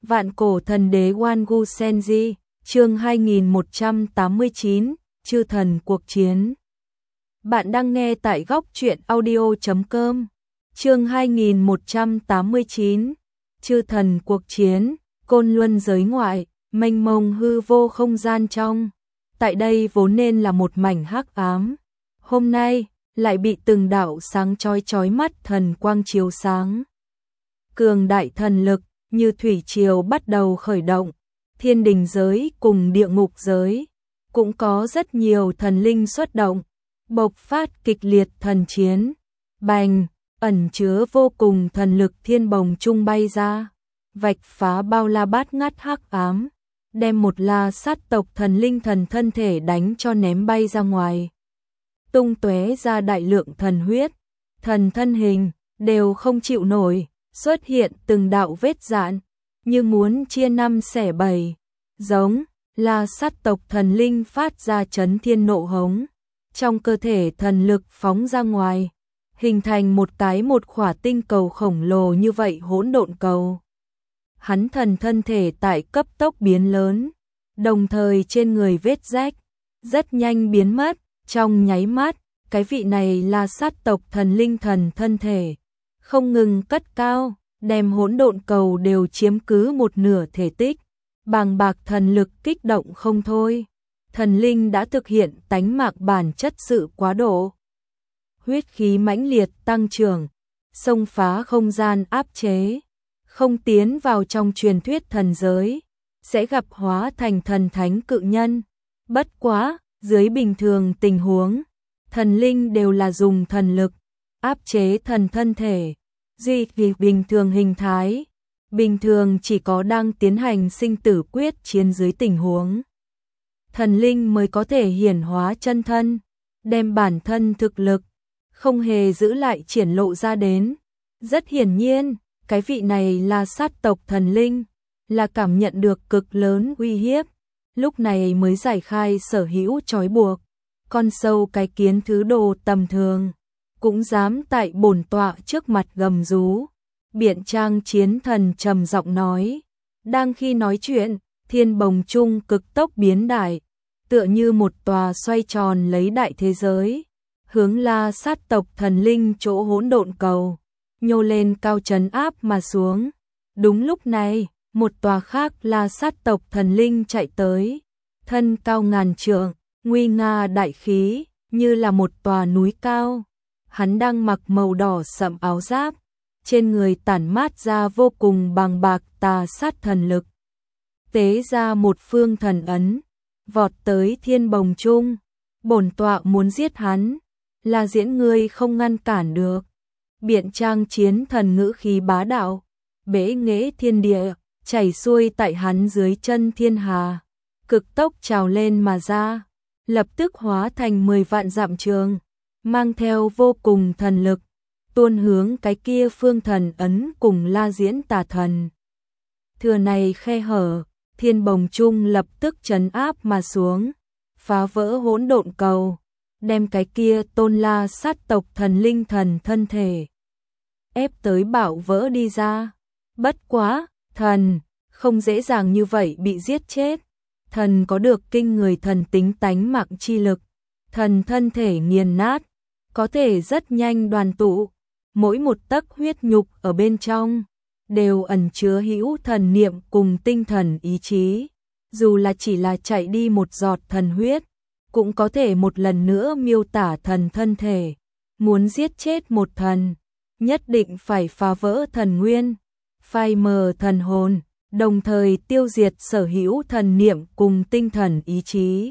Vạn cổ thần đế Wangu Senji, chương 2189, chư thần cuộc chiến. Bạn đang nghe tại góc truyện audio.com. Chương 2189, chư thần cuộc chiến, côn luân giới ngoại, mênh mông hư vô không gian trong. Tại đây vốn nên là một mảnh hắc ám. Hôm nay, lại bị từng đạo sáng chói mắt thần quang chiếu sáng. Cường đại thần lực, như thủy triều bắt đầu khởi động, thiên đình giới cùng địa ngục giới, cũng có rất nhiều thần linh xuất động, bộc phát kịch liệt thần chiến. Bành, ẩn chứa vô cùng thần lực thiên bồng trung bay ra, vạch phá bao la bát ngát hắc ám, đem một la sát tộc thần linh thần thân thể đánh cho ném bay ra ngoài. Tung tóe ra đại lượng thần huyết, thần thân hình đều không chịu nổi, xuất hiện từng đạo vết rạn, như muốn chia năm xẻ bảy. Giống là sát tộc thần linh phát ra chấn thiên nộ hống, trong cơ thể thần lực phóng ra ngoài, hình thành một khỏa tinh cầu khổng lồ như vậy hỗn độn cầu. Hắn thần thân thể tại cấp tốc biến lớn, đồng thời trên người vết rách rất nhanh biến mất, trong nháy mắt, cái vị này là sát tộc thần linh thần thân thể không ngừng cất cao, đem hỗn độn cầu đều chiếm cứ một nửa thể tích, bàng bạc thần lực kích động không thôi. Thần linh đã thực hiện tánh mạc bản chất sự quá độ. Huyết khí mãnh liệt tăng trưởng, xông phá không gian áp chế, không tiến vào trong truyền thuyết thần giới, sẽ gặp hóa thành thần thánh cự nhân. Bất quá, dưới bình thường tình huống, thần linh đều là dùng thần lực áp chế thần thân thể, duy trì bình thường hình thái. Bình thường chỉ có đang tiến hành sinh tử quyết chiến dưới tình huống, thần linh mới có thể hiển hóa chân thân, đem bản thân thực lực không hề giữ lại triển lộ ra đến. Rất hiển nhiên, cái vị này là sát tộc thần linh, là cảm nhận được cực lớn uy hiếp, lúc này mới giải khai sở hữu trói buộc. Con sâu cái kiến thứ đồ tầm thường cũng dám tại bổn tọa trước mặt gầm rú. Biện Trang chiến thần trầm giọng nói. Đang khi nói chuyện, thiên bồng trung cực tốc biến đại, tựa như một tòa xoay tròn lấy đại thế giới, hướng la sát tộc thần linh chỗ hỗn độn cầu, nhô lên cao trấn áp mà xuống. Đúng lúc này, một tòa khác la sát tộc thần linh chạy tới, thân cao ngàn trượng, nguy nga đại khí, như là một tòa núi cao. Hắn đang mặc màu đỏ sậm áo giáp, trên người tản mát ra vô cùng bàng bạc tà sát thần lực. Tế ra một phương thần ấn, vọt tới thiên bồng trung. Bổn tọa muốn giết hắn, là diễn ngươi không ngăn cản được. Biện Trang chiến thần ngữ khí bá đạo, bế nghệ thiên địa, chảy xuôi tại hắn dưới chân thiên hà, cực tốc trào lên mà ra, lập tức hóa thành 10 vạn dặm trường, mang theo vô cùng thần lực, tuôn hướng cái kia phương thần ấn cùng la diễn tà thần. Thừa này khe hở, thiên bồng trung lập tức trấn áp mà xuống, phá vỡ hỗn độn cầu, đem cái kia tôn la sát tộc thần linh thần thân thể ép tới bạo vỡ đi ra. Bất quá, thần không dễ dàng như vậy bị giết chết. Thần có được kinh người thần tính tánh mạng chi lực, thần thân thể nghiền nát, có thể rất nhanh đoàn tụ. Mỗi một tấc huyết nhục ở bên trong đều ẩn chứa hữu thần niệm cùng tinh thần ý chí, dù là chỉ là chạy đi một giọt thần huyết, cũng có thể một lần nữa miêu tả thần thân thể. Muốn giết chết một thần, nhất định phải phá vỡ thần nguyên, phai mờ thần hồn, đồng thời tiêu diệt sở hữu thần niệm cùng tinh thần ý chí.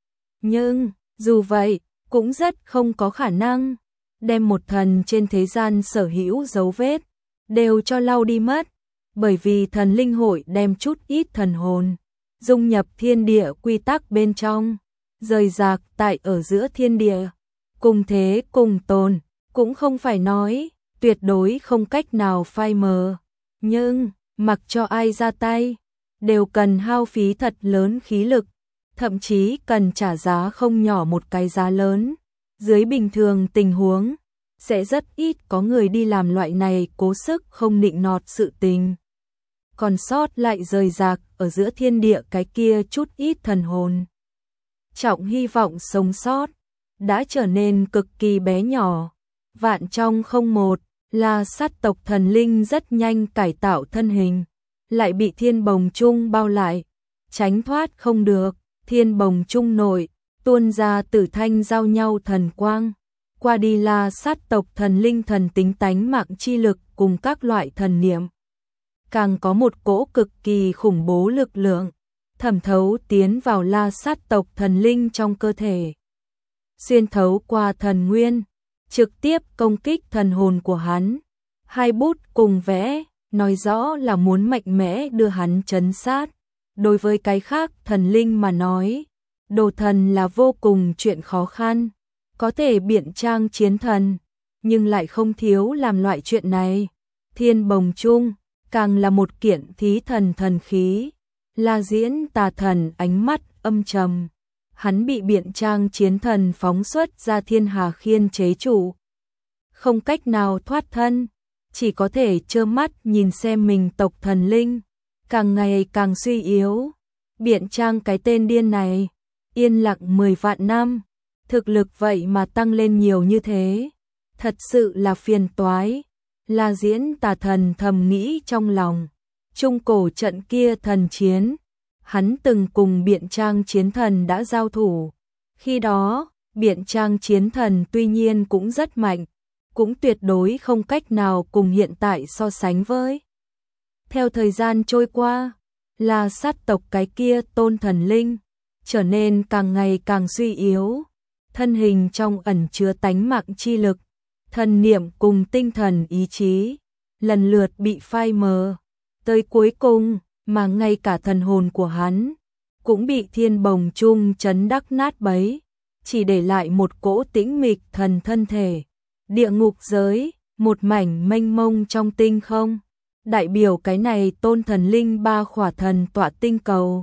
Nhưng, dù vậy, cũng rất không có khả năng đem một thần trên thế gian sở hữu dấu vết đều cho lau đi mất, bởi vì thần linh hội đem chút ít thần hồn dung nhập thiên địa quy tắc bên trong, rời rạc tại ở giữa thiên địa, cùng thế cùng tồn, cũng không phải nói tuyệt đối không cách nào phai mờ, nhưng mặc cho ai ra tay đều cần hao phí thật lớn khí lực, thậm chí cần trả giá không nhỏ một cái giá lớn. Dưới bình thường tình huống, sẽ rất ít có người đi làm loại này cố sức không nịnh nọt sự tình. còn sót lại rời rạc ở giữa thiên địa cái kia chút ít thần hồn. Trọng hy vọng sống sót, đã trở nên cực kỳ bé nhỏ. Vạn trong không một, La Sát tộc thần linh rất nhanh cải tạo thân hình, lại bị thiên bồng chung bao lại, tránh thoát không được. Thiên bồng chung nội, tuôn ra tử thanh giao nhau thần quang. Qua đi La Sát tộc thần linh thần tính tánh mạng chi lực cùng các loại thần niệm. Càng có một cỗ cực kỳ khủng bố lực lượng, thẩm thấu tiến vào La Sát tộc thần linh trong cơ thể. Xuyên thấu qua thần nguyên, trực tiếp công kích thần hồn của hắn. Hai bút cùng vẽ, nói rõ là muốn mạnh mẽ đưa hắn trấn sát. Đối với cái khác thần linh mà nói, đồ thần là vô cùng chuyện khó khăn, có thể biện trang chiến thần, nhưng lại không thiếu làm loại chuyện này. Thiên bồng chung, càng là một kiện thí thần thần khí. La Diễn tà thần ánh mắt âm trầm, hắn bị biện trang chiến thần phóng xuất ra thiên hà khiên chế trụ, không cách nào thoát thân, chỉ có thể trơ mắt nhìn xem mình tộc thần linh càng ngày càng suy yếu. Biện trang cái tên điên này, yên lặng 10 vạn năm, thực lực vậy mà tăng lên nhiều như thế, thật sự là phiền toái. La Diễn tà thần thầm nghĩ trong lòng. Trung cổ trận kia thần chiến, hắn từng cùng biện trang chiến thần đã giao thủ. Khi đó, biện trang chiến thần tuy nhiên cũng rất mạnh, cũng tuyệt đối không cách nào cùng hiện tại so sánh với. Theo thời gian trôi qua, La Sát tộc cái kia tôn thần linh trở nên càng ngày càng suy yếu, thân hình trong ẩn chứa tánh mạng chi lực, thần niệm cùng tinh thần ý chí lần lượt bị phai mờ, tới cuối cùng mà ngay cả thần hồn của hắn cũng bị thiên bồng chung chấn đắc nát bấy, chỉ để lại một cỗ tĩnh mịch thần thân thể. Địa ngục giới, một mảnh mênh mông trong tinh không, đại biểu cái này tôn thần linh ba khỏa thần tọa tinh cầu.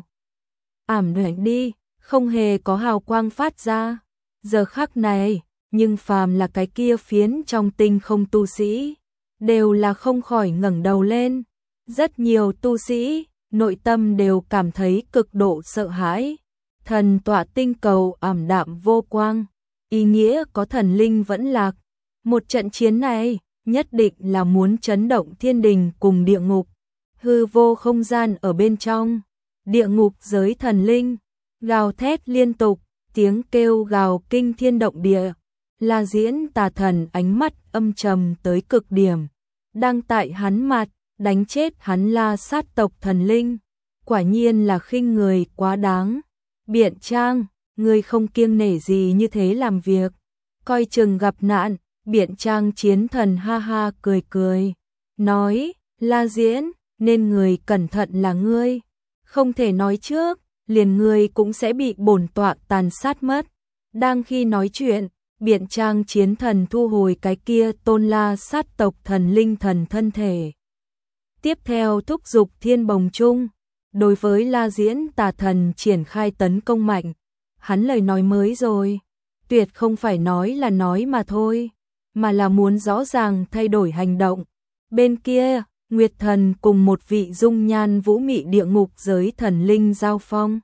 Ảm đạm đi, không hề có hào quang phát ra. Giờ khắc này, nhưng phàm là cái kia phiến trong tinh không tu sĩ, đều là không khỏi ngẩng đầu lên. Rất nhiều tu sĩ, nội tâm đều cảm thấy cực độ sợ hãi. Thần tọa tinh cầu ảm đạm vô quang, ý nghĩa có thần linh vẫn lạc. Một trận chiến này, nhất định là muốn chấn động thiên đình cùng địa ngục. Hư vô không gian ở bên trong, địa ngục giới thần linh, gào thét liên tục, tiếng kêu gào kinh thiên động địa. La Diễn tà thần ánh mắt âm trầm tới cực điểm, đang tại hắn mặt, đánh chết hắn La Sát tộc thần linh. Quả nhiên là khinh người quá đáng. Biện trang, người không kiêng nể gì như thế làm việc, coi chừng gặp nạn. Biện trang chiến thần ha ha cười cười, nói, La Diễn, nên người cẩn thận là ngươi, không thể nói trước, liền ngươi cũng sẽ bị bổn tọa tàn sát mất. Đang khi nói chuyện, biện trang chiến thần thu hồi cái kia tôn La Sát tộc thần linh thần thân thể. Tiếp theo thúc giục thiên bồng chung, đối với La Diễn tà thần triển khai tấn công mạnh. Hắn lời nói mới rồi, tuyệt không phải nói là nói mà thôi, mà là muốn rõ ràng thay đổi hành động. Bên kia, Nguyệt thần cùng một vị dung nhan vũ mị địa ngục giới thần linh giao phong.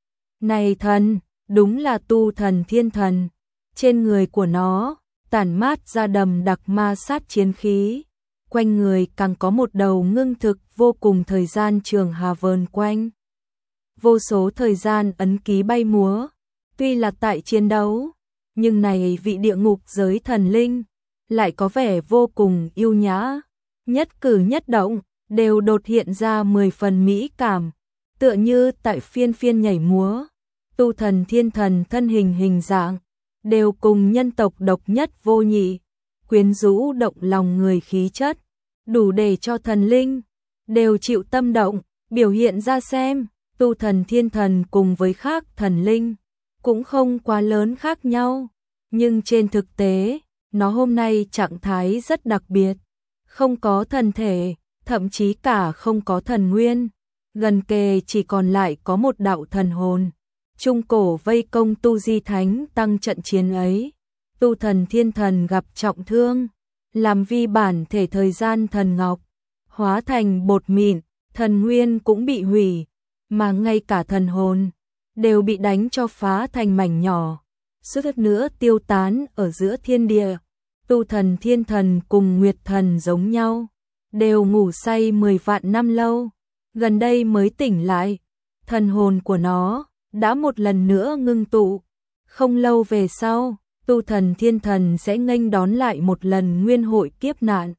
Này thần, đúng là tu thần thiên thần, trên người của nó tản mát ra đầm đặc ma sát chiến khí, quanh người càng có một đầu ngưng thực vô cùng thời gian trường hà vờn quanh. Vô số thời gian ấn ký bay múa, tuy là tại chiến đấu, nhưng này vị địa ngục giới thần linh lại có vẻ vô cùng yêu nhã, nhất cử nhất động đều đột hiện ra 10 phần mỹ cảm, tựa như tại phiên phiên nhảy múa. Tu thần thiên thần thân hình hình dạng đều cùng nhân tộc độc nhất vô nhị, quyến rũ động lòng người khí chất, đủ để cho thần linh đều chịu tâm động, biểu hiện ra xem. Tu thần thiên thần cùng với khác thần linh cũng không quá lớn khác nhau, nhưng trên thực tế, nó hôm nay trạng thái rất đặc biệt, không có thần thể, thậm chí cả không có thần nguyên, gần kề chỉ còn lại có một đạo thần hồn. Trung cổ vây công Tu Di Thánh tăng trận chiến ấy, tu thần thiên thần gặp trọng thương, làm vi bản thể thời gian thần ngọc, hóa thành bột mịn, thần nguyên cũng bị hủy, mà ngay cả thần hồn đều bị đánh cho phá thành mảnh nhỏ, suýt nữa tiêu tán ở giữa thiên địa. Tu thần thiên thần cùng nguyệt thần giống nhau, đều ngủ say 10 vạn năm lâu, gần đây mới tỉnh lại. Thần hồn của nó đã một lần nữa ngưng tụ. Không lâu về sau, tu thần thiên thần sẽ nghênh đón lại một lần nguyên hội kiếp nạn.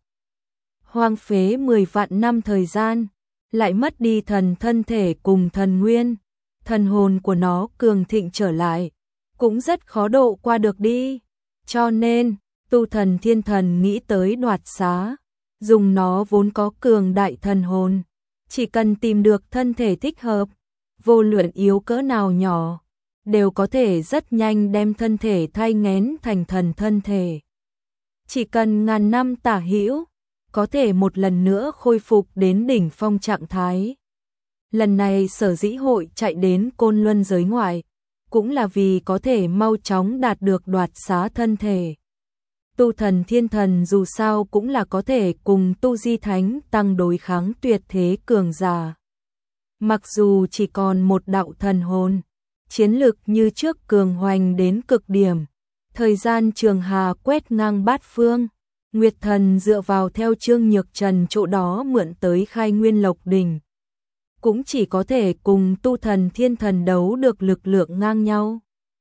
Hoang phế 10 vạn năm thời gian, lại mất đi thần thân thể cùng thần nguyên, thần hồn của nó cường thịnh trở lại, cũng rất khó độ qua được đi. Cho nên, tu thần thiên thần nghĩ tới đoạt xá, dùng nó vốn có cường đại thần hồn, chỉ cần tìm được thân thể thích hợp, vô luận yếu cỡ nào nhỏ, đều có thể rất nhanh đem thân thể thay nghén thành thần thân thể. Chỉ cần ngàn năm tả hữu, có thể một lần nữa khôi phục đến đỉnh phong trạng thái. Lần này sở dĩ hội chạy đến Côn Luân giới ngoại, cũng là vì có thể mau chóng đạt được đoạt xá thân thể. Tu thần thiên thần dù sao cũng là có thể cùng tu di thánh tăng đối kháng tuyệt thế cường giả. Mặc dù chỉ còn một đạo thần hồn, chiến lực như trước cường hoành đến cực điểm, thời gian trường hà quét ngang bát phương, Nguyệt thần dựa vào theo Trương Nhược Trần chỗ đó mượn tới khai nguyên lộc đỉnh, cũng chỉ có thể cùng tu thần thiên thần đấu được lực lượng ngang nhau.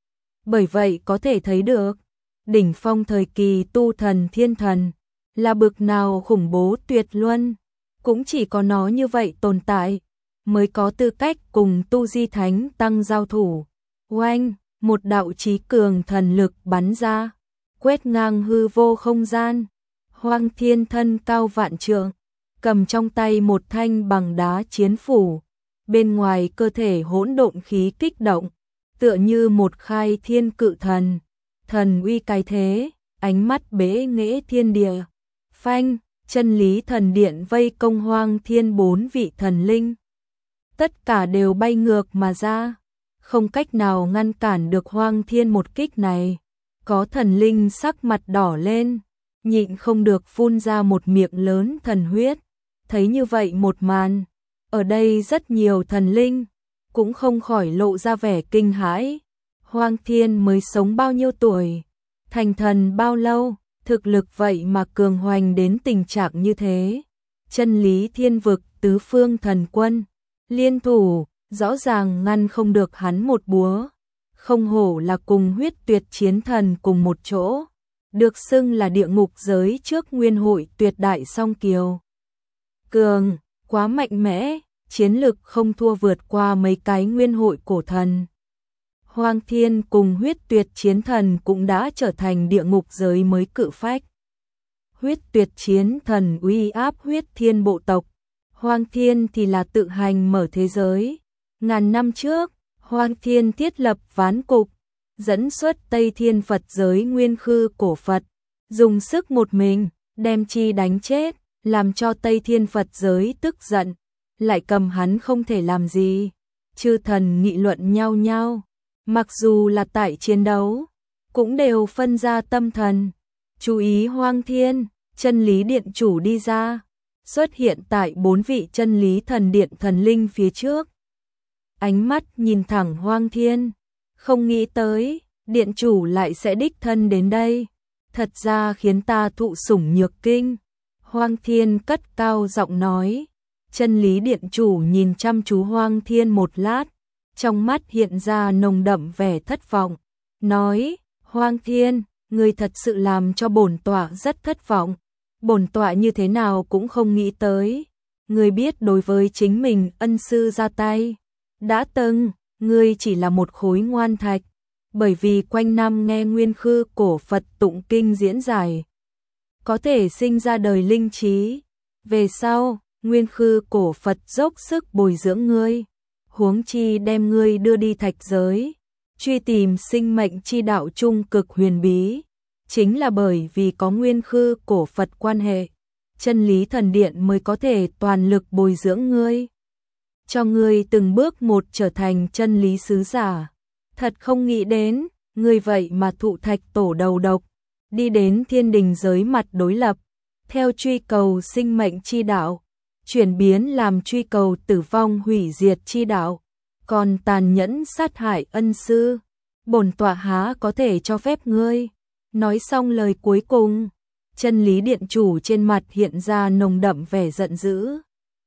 Bởi vậy có thể thấy được, đỉnh phong thời kỳ tu thần thiên thần là bực nào khủng bố tuyệt luân, cũng chỉ có nó như vậy tồn tại mới có tư cách cùng tu di thánh tăng giao thủ. Oanh, một đạo chí cường thần lực bắn ra, quét ngang hư vô không gian. Hoang Thiên thân cao vạn trượng, cầm trong tay một thanh bằng đá chiến phủ, bên ngoài cơ thể hỗn độn khí kích động, tựa như một khai thiên cự thần, thần uy cái thế, ánh mắt bế nghệ thiên địa. Phanh, chân lý thần điện vây công Hoang Thiên 4 vị thần linh. Tất cả đều bay ngược mà ra, không cách nào ngăn cản được Hoang Thiên một kích này. Có thần linh sắc mặt đỏ lên, nhịn không được phun ra một miệng lớn thần huyết. Thấy như vậy một màn, ở đây rất nhiều thần linh cũng không khỏi lộ ra vẻ kinh hãi. Hoang Thiên mới sống bao nhiêu tuổi, thành thần bao lâu, thực lực vậy mà cường hoành đến tình trạng như thế. Chân lý thiên vực tứ phương thần quân liên thủ, rõ ràng ngăn không được hắn một búa. Không hổ là cùng huyết tuyệt chiến thần cùng một chỗ, được xưng là địa ngục giới trước nguyên hội tuyệt đại song kiều. Cường, quá mạnh mẽ, chiến lực không thua vượt qua mấy cái nguyên hội cổ thần. Hoang Thiên cùng huyết tuyệt chiến thần cũng đã trở thành địa ngục giới mới cự phách. Huyết tuyệt chiến thần uy áp huyết thiên bộ tộc, Hoang Thiên thì là tự hành mở thế giới. Ngàn năm trước, Hoang Thiên thiết lập ván cục, dẫn xuất Tây Thiên Phật giới nguyên khư cổ Phật, dùng sức một mình, đem chi đánh chết, làm cho Tây Thiên Phật giới tức giận, lại cầm hắn không thể làm gì. Chư thần nghị luận nhau nhau, mặc dù là tại chiến đấu, cũng đều phân ra tâm thần. Chú ý Hoang Thiên, chân lý điện chủ đi ra, xuất hiện tại 4 vị chân lý thần điện thần linh phía trước. Ánh mắt nhìn thẳng Hoang Thiên, không nghĩ tới, điện chủ lại sẽ đích thân đến đây. Thật ra khiến ta thụ sủng nhược kinh. Hoang Thiên cất cao giọng nói. Chân lý điện chủ nhìn chăm chú Hoang Thiên một lát, trong mắt hiện ra nồng đậm vẻ thất vọng. Nói, Hoang Thiên, ngươi thật sự làm cho bổn tọa rất thất vọng. Bổn tọa như thế nào cũng không nghĩ tới. Ngươi biết đối với chính mình ân sư ra tay. Đã từng, ngươi chỉ là một khối ngoan thạch, bởi vì quanh năm nghe nguyên khư cổ Phật tụng kinh diễn giải, có thể sinh ra đời linh trí. Về sau, nguyên khư cổ Phật dốc sức bồi dưỡng ngươi, huống chi đem ngươi đưa đi thạch giới, truy tìm sinh mệnh chi đạo trung cực huyền bí. Chính là bởi vì có nguyên khư cổ Phật quan hệ, chân lý thần điện mới có thể toàn lực bồi dưỡng ngươi, cho ngươi từng bước một trở thành chân lý sứ giả. Thật không nghĩ đến, ngươi vậy mà thụ thạch tổ đầu độc, đi đến thiên đình giới mặt đối lập, theo truy cầu sinh mệnh chi đạo, chuyển biến làm truy cầu tử vong hủy diệt chi đạo, còn tàn nhẫn sát hại ân sư, bổn tọa há có thể cho phép ngươi. Nói xong lời cuối cùng, Chân Lý Điện Chủ trên mặt hiện ra nồng đậm vẻ giận dữ.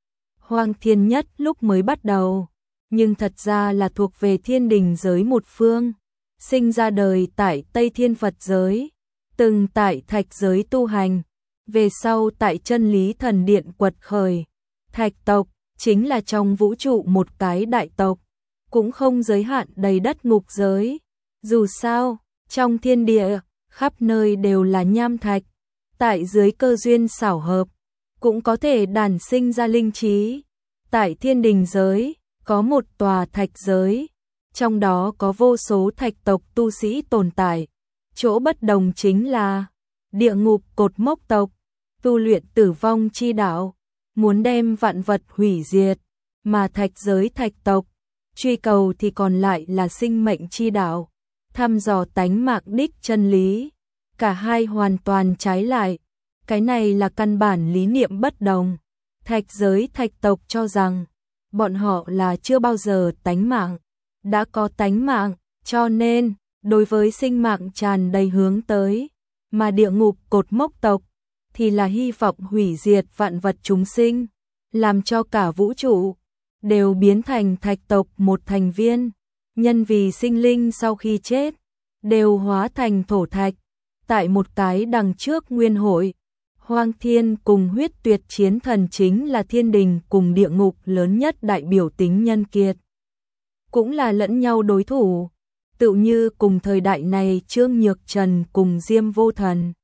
Hoang Thiên Nhất lúc mới bắt đầu, nhưng thật ra là thuộc về thiên đình giới một phương, sinh ra đời tại Tây Thiên Phật giới, từng tại Thạch giới tu hành, về sau tại Chân Lý Thần Điện quật khởi. Thạch tộc chính là trong vũ trụ một cái đại tộc, cũng không giới hạn đầy đất ngục giới. Dù sao, trong thiên địa, khắp nơi đều là nham thạch, tại dưới cơ duyên xảo hợp, cũng có thể đản sinh ra linh trí. Tại thiên đình giới, có một tòa thạch giới, trong đó có vô số thạch tộc tu sĩ tồn tại. Chỗ bất đồng chính là, địa ngục cột mốc tộc, tu luyện tử vong chi đạo, muốn đem vạn vật hủy diệt, mà thạch giới thạch tộc, truy cầu thì còn lại là sinh mệnh chi đạo, thăm dò tánh mạng đích chân lý. Cả hai hoàn toàn trái lại, cái này là căn bản lý niệm bất đồng. Thạch giới thạch tộc cho rằng, bọn họ là chưa bao giờ tánh mạng, đã có tánh mạng, cho nên, đối với sinh mạng tràn đầy hướng tới, mà địa ngục cột mốc tộc, thì là hy vọng hủy diệt vạn vật chúng sinh, làm cho cả vũ trụ đều biến thành thạch tộc một thành viên, nhân vì sinh linh sau khi chết, đều hóa thành thổ thạch. Tại một cái đằng trước nguyên hội, Hoang Thiên cùng Huyết Tuyệt Chiến Thần chính là thiên đình cùng địa ngục lớn nhất đại biểu tính nhân kiệt, cũng là lẫn nhau đối thủ, tựu như cùng thời đại này Trương Nhược Trần cùng Diêm Vô Thần.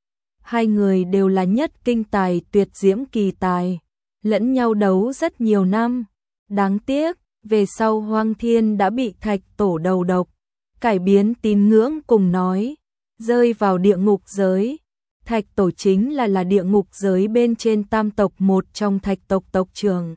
Hai người đều là nhất kinh tài tuyệt diễm kỳ tài, lẫn nhau đấu rất nhiều năm. Đáng tiếc, về sau Hoang Thiên đã bị Thạch Tổ đầu độc, cải biến tín ngưỡng cùng nói, rơi vào địa ngục giới. Thạch Tổ chính là địa ngục giới bên trên tam tộc một trong thạch tộc tộc trưởng,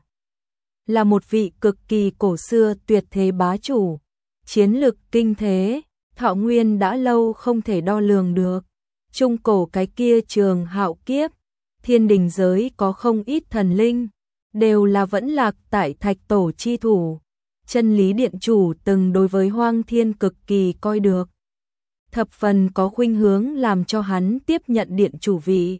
là một vị cực kỳ cổ xưa tuyệt thế bá chủ, chiến lực kinh thế, thọ nguyên đã lâu không thể đo lường được. Trung cổ cái kia trường hạo kiếp, thiên đình giới có không ít thần linh, đều là vẫn lạc tại Thạch Tổ chi thủ. Chân Lý Điện Chủ từng đối với Hoang Thiên cực kỳ coi được, thập phần có khuynh hướng làm cho hắn tiếp nhận điện chủ vị.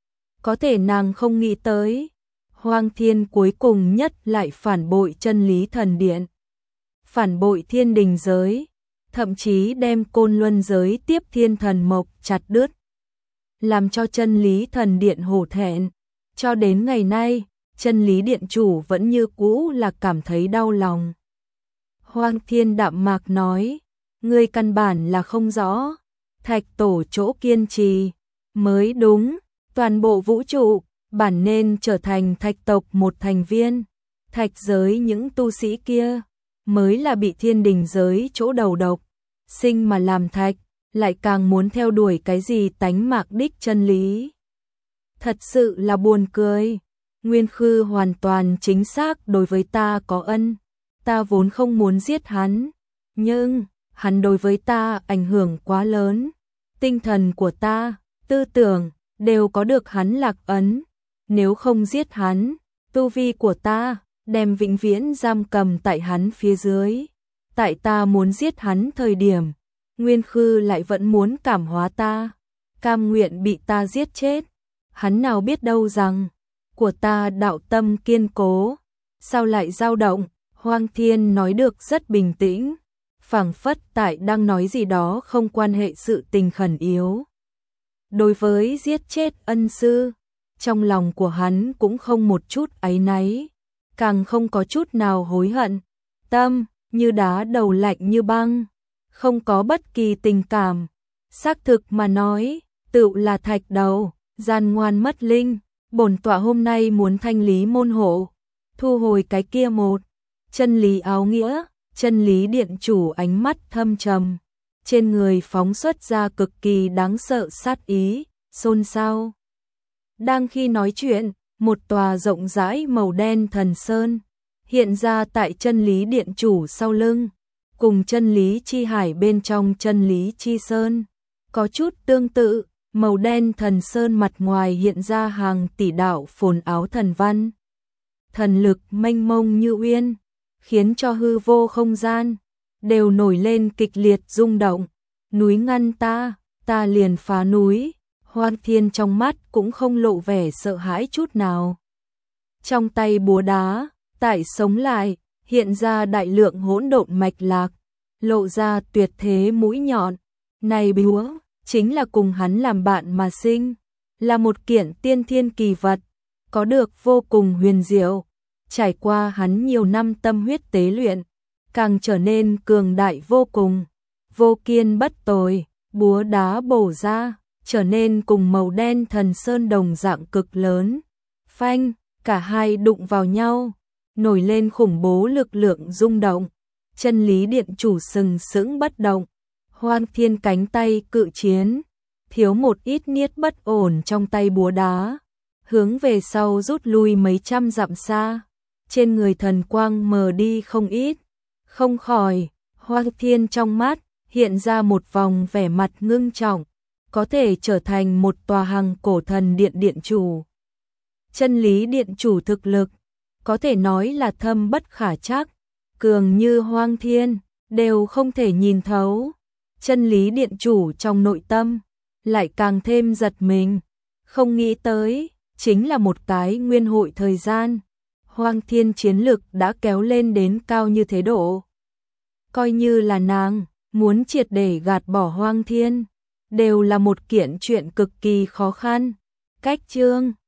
Có thể nàng không nghĩ tới, Hoang Thiên cuối cùng nhất lại phản bội Chân Lý Thần Điện, phản bội thiên đình giới, thậm chí đem Côn Luân giới tiếp thiên thần mộc chặt đứt, làm cho Chân Lý Thần Điện hổ thẹn. Cho đến ngày nay, Chân Lý Điện Chủ vẫn như cũ là cảm thấy đau lòng. Hoang Thiên đạm mạc nói, ngươi căn bản là không rõ, Thạch Tổ chỗ kiên trì mới đúng, toàn bộ vũ trụ bản nên trở thành thạch tộc một thành viên, thạch giới những tu sĩ kia mới là bị thiên đình giới chỗ đầu độc, sinh mà làm thạch, lại càng muốn theo đuổi cái gì tánh mạc đích chân lý. Thật sự là buồn cười. Nguyên Khư hoàn toàn chính xác đối với ta có ân, ta vốn không muốn giết hắn, nhưng hắn đối với ta ảnh hưởng quá lớn, tinh thần của ta, tư tưởng đều có được hắn lạc ấn, nếu không giết hắn, tu vi của ta đem vĩnh viễn giam cầm tại hắn phía dưới. Tại ta muốn giết hắn thời điểm, Nguyên Khư lại vẫn muốn cảm hóa ta, cam nguyện bị ta giết chết. Hắn nào biết đâu rằng của ta đạo tâm kiên cố, sao lại dao động? Hoang Thiên nói được rất bình tĩnh, phảng phất tại đang nói gì đó không quan hệ sự tình khẩn yếu. Đối với giết chết ân sư, trong lòng của hắn cũng không một chút áy náy, càng không có chút nào hối hận, tâm như đá đầu lạnh như băng, không có bất kỳ tình cảm. Xác thực mà nói, tựu là thạch đầu, gian ngoan mất linh, bổn tọa hôm nay muốn thanh lý môn hộ, thu hồi cái kia một chân lý áo nghĩa. Chân Lý Điện Chủ ánh mắt thâm trầm, trên người phóng xuất ra cực kỳ đáng sợ sát ý, xôn xao. Đang khi nói chuyện, một tòa rộng rãi màu đen thần sơn hiện ra tại Chân Lý Điện Chủ sau lưng, cùng Chân Lý Chi Hải bên trong Chân Lý Chi Sơn có chút tương tự. Màu đen thần sơn mặt ngoài hiện ra hàng tỷ đạo phồn áo thần văn, thần lực mênh mông như uyên, khiến cho hư vô không gian đều nổi lên kịch liệt rung động. Núi ngăn ta, ta liền phá núi. Hoang Thiên trong mắt cũng không lộ vẻ sợ hãi chút nào. Trong tay búa đá, tại sống lại, hiện ra đại lượng hỗn độn mạch lạc, lộ ra tuyệt thế mũi nhọn. Này búa, chính là cùng hắn làm bạn mà sinh, là một kiện tiên thiên kỳ vật, có được vô cùng huyền diệu. Trải qua hắn nhiều năm tâm huyết tế luyện, càng trở nên cường đại vô cùng, vô kiên bất tồi. Búa đá bổ ra, trở nên cùng màu đen thần sơn đồng dạng cực lớn. Phanh, cả hai đụng vào nhau, nổi lên khủng bố lực lượng rung động. Chân lý điện chủ sừng sững bất động. Hoang Thiên cánh tay cự chiến, thiếu một ít niết bất ổn trong tay búa đá, hướng về sau rút lui mấy trăm dặm xa. Trên người thần quang mờ đi không ít, không khỏi, Hoang Thiên trong mắt hiện ra một vòng vẻ mặt ngưng trọng, có thể trở thành một tòa hàng cổ thần điện điện chủ. Chân lý điện chủ thực lực, có thể nói là thâm bất khả trắc, cường như Hoang Thiên, đều không thể nhìn thấu. Chân lý điện chủ trong nội tâm, lại càng thêm giật mình, không nghĩ tới, chính là một cái nguyên hội thời gian. Hoang Thiên chiến lực đã kéo lên đến cao như thế độ. Coi như là nàng muốn triệt để gạt bỏ Hoang Thiên, đều là một kiện chuyện cực kỳ khó khăn. Cách chương